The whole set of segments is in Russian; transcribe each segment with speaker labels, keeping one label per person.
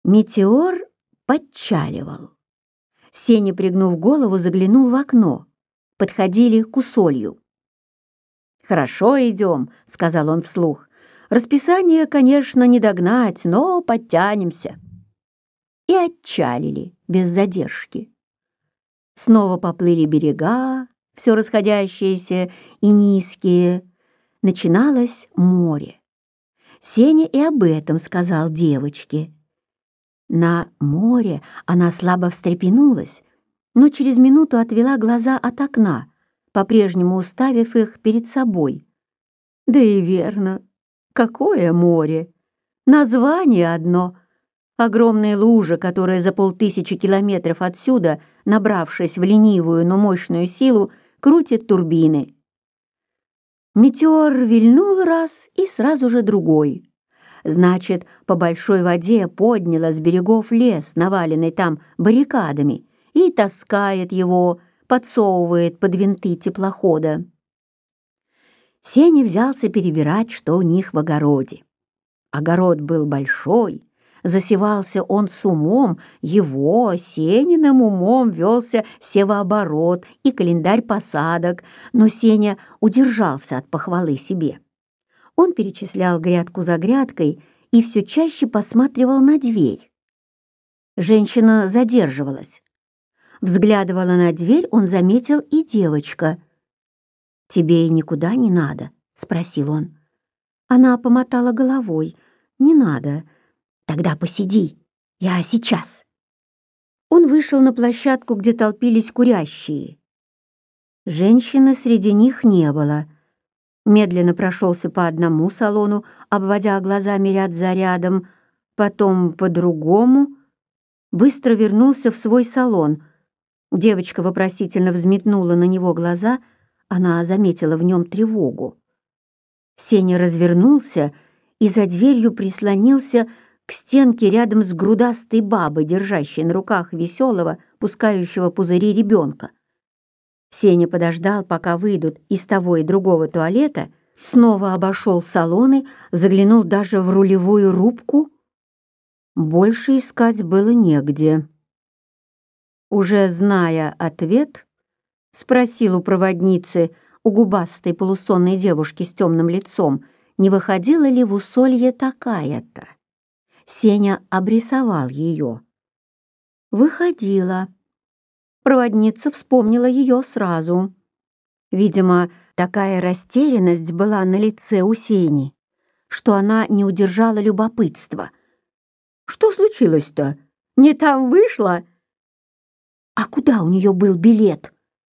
Speaker 1: Метеор подчаливал. Сеня, пригнув голову, заглянул в окно. Подходили к усолью. «Хорошо идем», — сказал он вслух. «Расписание, конечно, не догнать, но подтянемся». И отчалили без задержки. Снова поплыли берега, все расходящиеся и низкие. Начиналось море. Сеня и об этом сказал девочке. На море она слабо встрепенулась, но через минуту отвела глаза от окна, по-прежнему уставив их перед собой. Да и верно, какое море! Название одно — огромная лужа, которая за 500 километров отсюда, набравшись в ленивую, но мощную силу, крутит турбины. Метеор вильнул раз и сразу же другой. Значит, по большой воде подняло с берегов лес, наваленный там баррикадами, и таскает его, подсовывает под винты теплохода. Сеня взялся перебирать, что у них в огороде. Огород был большой, засевался он с умом, его, Сениным умом, велся севооборот и календарь посадок, но Сеня удержался от похвалы себе. Он перечислял грядку за грядкой и все чаще посматривал на дверь. Женщина задерживалась. Взглядывала на дверь, он заметил и девочка. «Тебе никуда не надо?» — спросил он. Она помотала головой. «Не надо. Тогда посиди. Я сейчас». Он вышел на площадку, где толпились курящие. Женщины среди них не было. Медленно прошелся по одному салону, обводя глазами ряд за рядом, потом по другому. Быстро вернулся в свой салон. Девочка вопросительно взметнула на него глаза, она заметила в нем тревогу. Сеня развернулся и за дверью прислонился к стенке рядом с грудастой бабой, держащей на руках веселого, пускающего пузыри ребенка. Сеня подождал, пока выйдут из того и другого туалета, снова обошел салоны, заглянул даже в рулевую рубку. Больше искать было негде. Уже зная ответ, спросил у проводницы, у губастой полусонной девушки с темным лицом, не выходила ли в усолье такая-то. Сеня обрисовал ее. Выходила. Проводница вспомнила ее сразу. Видимо, такая растерянность была на лице у Сени, что она не удержала любопытства. «Что случилось-то? Не там вышла?» «А куда у нее был билет?»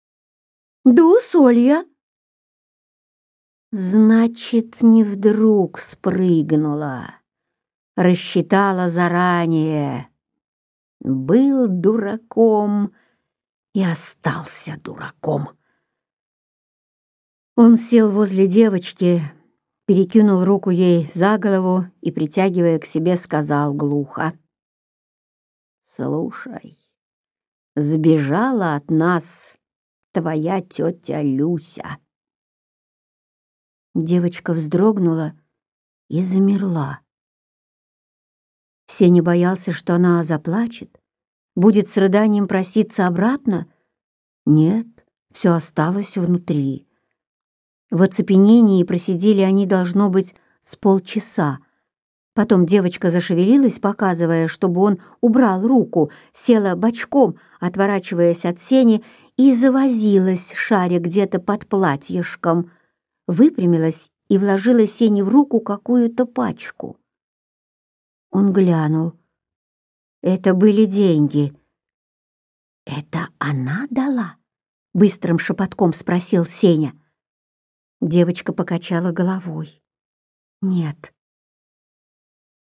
Speaker 1: «До усолья». «Значит, не вдруг спрыгнула. Рассчитала заранее. Был дураком и остался дураком». Он сел возле девочки, перекинул руку ей за голову и, притягивая к себе, сказал глухо: «Слушай, сбежала от нас твоя тетя Люся». Девочка вздрогнула и замерла. Сеня боялся, что она заплачет, будет с рыданием проситься обратно. Нет, все осталось внутри. В оцепенении просидели они, должно быть, с полчаса. Потом девочка зашевелилась, показывая, чтобы он убрал руку, села бочком, отворачиваясь от Сени, и завозилась, шаря где-то под платьишком. Выпрямилась и вложила Сене в руку какую-то пачку. Он глянул. Это были деньги. «Это она дала?» — быстрым шепотком спросил Сеня. Девочка покачала головой. «Нет,